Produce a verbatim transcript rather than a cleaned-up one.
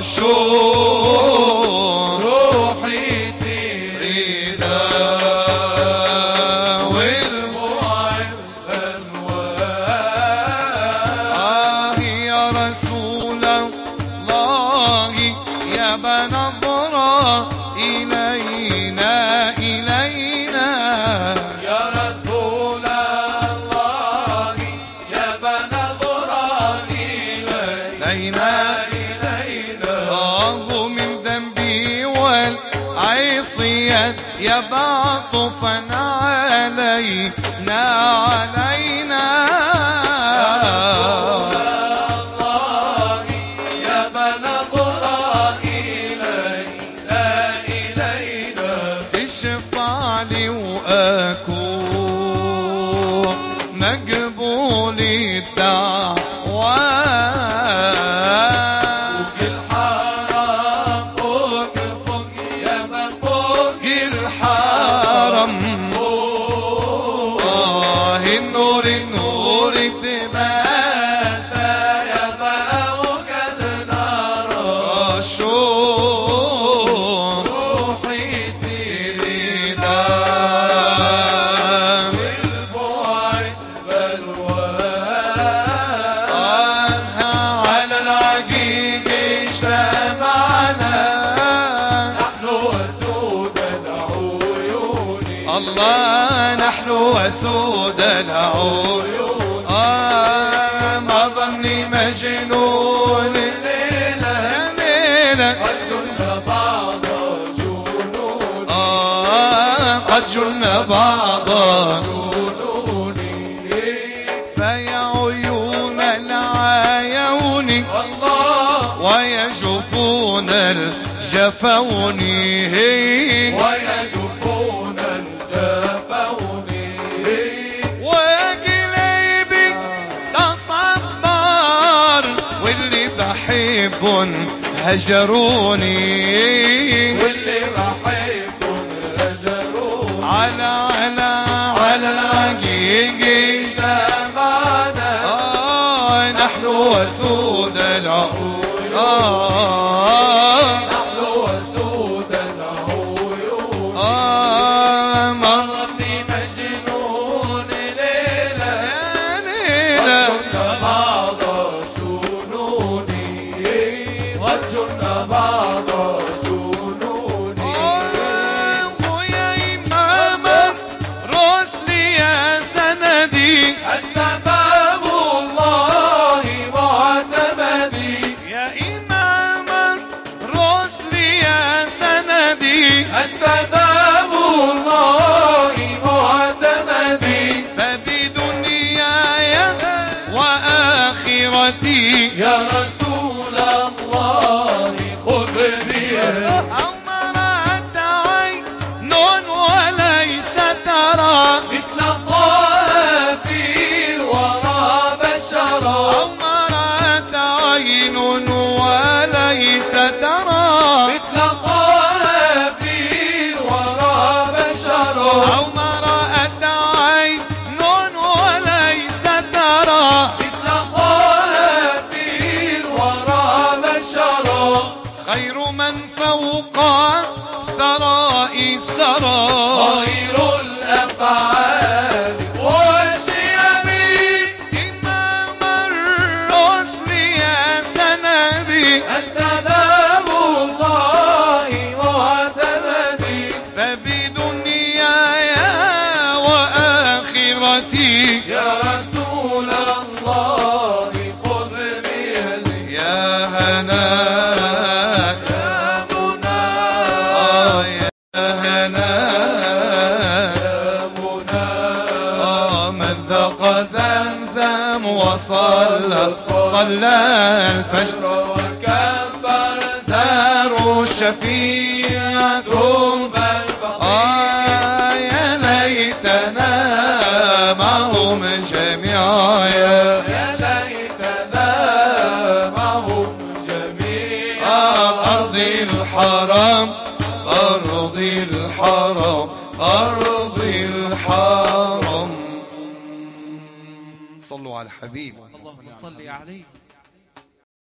الشوق روحي تريده والموعد أنوار. يا رسول الله يا بنظرة إلينا إلينا. يا رسول الله يا بنظرة إلينا إلينا. آه من ذنبي والعصيان يا بعطفا علينا علينا. اشفع لي واكون مقبول الدعوة. فوق الحرم فوق فوق يا من فوق الحرم. آه النور النور تبادى يا فوق النار. الشوق روحي الله نحن وسود العيون. آه ما ظني مجنون ليلة ليلة قد جن بعض جنوني. آه قد جن بعض جنوني. فيا عيون العيون الله ويا جفون الجفون ويجفون الجفون. ويا قليبي تصبر واللي بحب هجروني. واللي بحب هجروني. على على على العقيق اجتمعنا. آه نحن وسود العيون. نحن وسود العيون. آه ما ظني مجنون ليلة يا ليلة وجن بعض جنوني. وجن بعض جنوني. ويا إمام الرسل يا سندي أنت باب الله معتمدي. يا إمام الرسل يا سندي. أنت باب الله معتمدي. فبدنياي وآخرتي يا رسول الله خذ بيدي. أو مرأت عين وليس ترى مثل طه في الورى بشرا. أو مرأت عين وليس ترى مثل طه في الورى بشرا. أو مرأت عين وليس ترى مثل طه في الورى بشرا. خير من فوق الثراء سرى. خير الأفعال والشيم. إمام الرسل يا سندي. أنت باب الله معتمدي. فبدنياي وآخرتي يا رسول الله خذ بيدي. يا هناك يا منى آه يا هناك يا منى. آه من ذاق زمزم وصلى صلى الفجر وكبر زار الشفيع ثم آه يا ليتنا معهم جميعا. يا ليتنا معهم جميعا. أرض الحرم أرض الحرم أرض الحرم. صلوا على الحبيب. اللهم صل عليه.